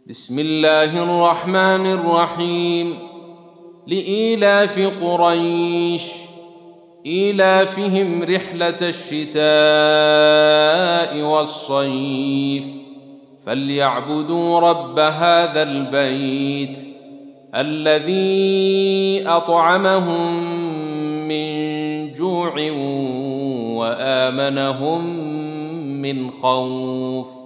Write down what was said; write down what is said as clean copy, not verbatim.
بسم الله الرحمن الرحيم. لإيلاف قريش إيلافهم رحلة الشتاء والصيف فليعبدوا رب هذا البيت الذي أطعمهم من جوع وآمنهم من خوف.